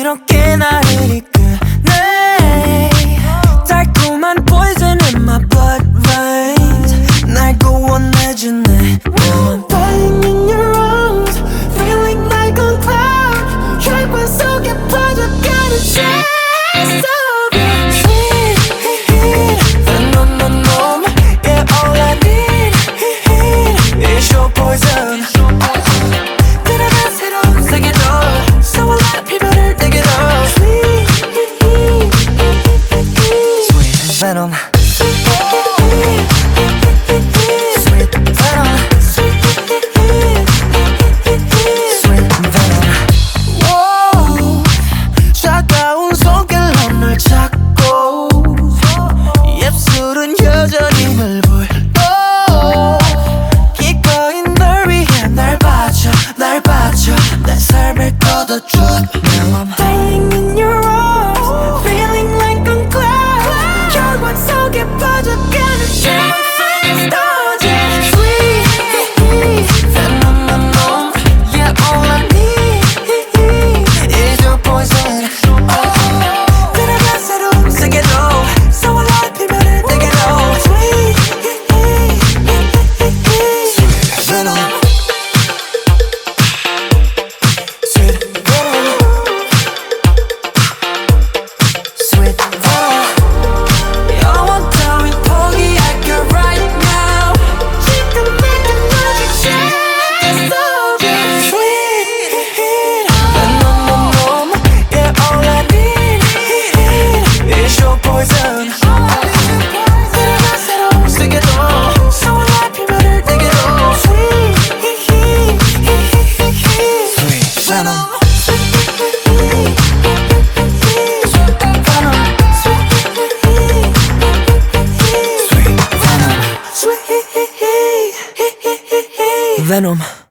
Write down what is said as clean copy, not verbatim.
이렇게 나를 이끄네. 달콤한 poison in my blood veins. 날 구원해주네. Now I'm dying in your arms, feeling like a cloud. 혈관 속에 퍼져가는 chest of your sweet venom. Yeah, all I need is your poison. 들어가 새로운 세계로 So alive, 피부를 내게로 Sweet venom. Sweet venom. Sweet venom. Whoa, 차가운 손길로 널 잡고 입술은 여전히 널 불고 기꺼이 널 위해 날 바쳐 내 삶을 걷어줘. Now I'm dying in your arms, feeling like a cloud. 혈관 속에 퍼져가는 chest of your sweet venom. Yeah, all I need is your poison. 들어가 새로운 세계로 So alive, 피부를 내게로 Sweet venom. Sweet venom. Sweet venom. 영원 따윈 포기할게 right now. 지금 내가 너를 chest of your sweet venom. Yeah, all I need is your poison. 들어가 새로운 세계로 So alive, 피부를 내게로 Sweet venom. Venom.